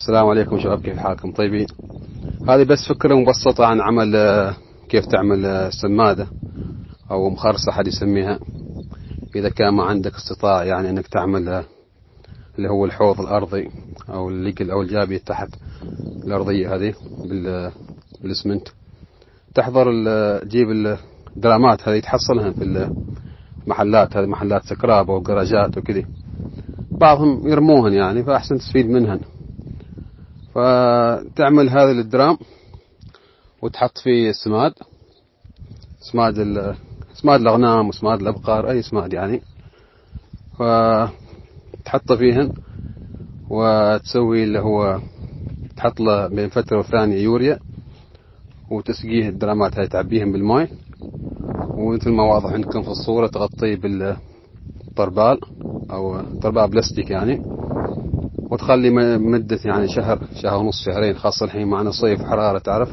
السلام عليكم شباب، كيف حالكم؟ طيبين. هذه بس فكرة مبسطة عن عمل كيف تعمل سمادة أو مخرصة حد يسميها، إذا كان ما عندك استطاعة يعني أنك تعمل اللي هو الحوض الأرضي أو الليجل أو الجابية تحت الأرضية هذه بالإسمنت. تحضر تجيب الدرامات هذه تحصلها في المحلات، هذه محلات سكراب أو جراجات وكذي، بعضهم يرموهن يعني، فأحسن تستفيد منهن. فتعمل هذا الدرام وتحط فيه سماد الأغنام وسماد الأبقار، أي سماد يعني، فتحطه فيهن وتسوي اللي هو تحط له بين فترة وثانية يوريا، وتسقيه الدرامات هاي تعبيهم بالماء، ومثل ما واضح عندكم في الصورة تغطيه بالطربال أو طربال بلاستيك يعني، وتخلي مدة يعني شهر ونص، شهرين، خاصة الحين معنا صيف حرارة تعرف،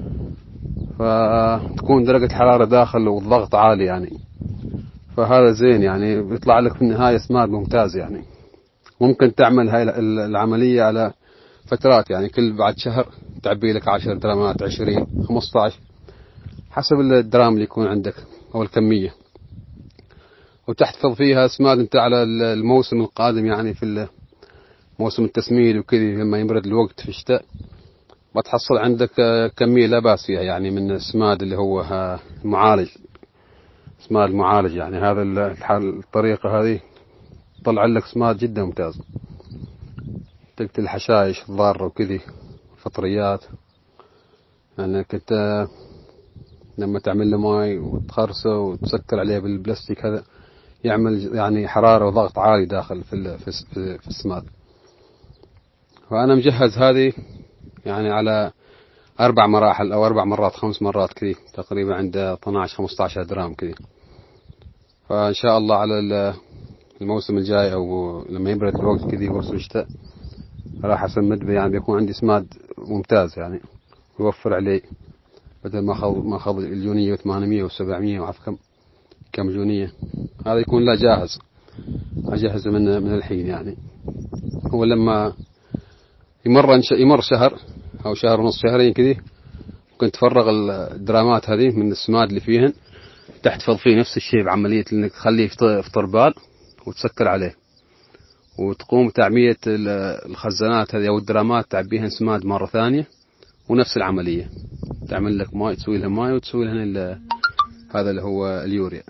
فتكون درجة الحرارة داخل والضغط عالي يعني، فهذا زين يعني، بيطلع لك في النهاية سماد ممتاز يعني. ممكن تعمل هاي العملية على فترات يعني، كل بعد شهر تعبي لك 10 درامات، 20، 15، حسب الدرام اللي يكون عندك أو الكمية، وتحتفظ فيها سماد انت على الموسم القادم يعني، في موسم التسميد وكذي لما يبرد الوقت في الشتاء، وتحصل عندك كمية لا بأس فيها يعني من السماد اللي هو المعالج، سماد المعالج يعني. هذا الطريقة هذه تطلع لك سماد جدا ممتاز، تقتل الحشائش الضارة وكذي، فطريات يعني. كنت لما تعمل له ماي وتخرسه وتسكر عليه بالبلاستيك هذا، يعمل يعني حرارة وضغط عالي داخل في السماد. فأنا مجهز هذه يعني على 4 مراحل أو 4 مرات 5 مرات كذي، تقريبا عند 12 15 درام كذي. فإن شاء الله على الموسم الجاي أو لما يبرد الوقت كذي وصل الشتاء، راح أسمد يعني، بيكون عندي سماد ممتاز يعني، يوفر علي بدل ما أخذ الجونية 800 و700 وعرف كم جونية. هذا يكون لا جاهز، أجهزه من الحين يعني. هو لما يمر شهر أو شهر ونص، شهرين كذي، ممكن تفرغ الدرامات هذه من السماد اللي فيهن، تحتفظ فيه نفس الشيء بعملية انك تخليه في طربال وتسكر عليه، وتقوم تعبية الخزانات هذه او الدرامات، تعبيهن سماد مرة ثانية، ونفس العملية، تعمل لك ماء، تسوي لها ماء وتسوي لها هذا اللي هو اليوريا.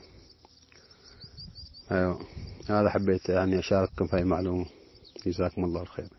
ايوه، هذا حبيت يعني اشارككم في هذه المعلومة. جزاكم الله الخير.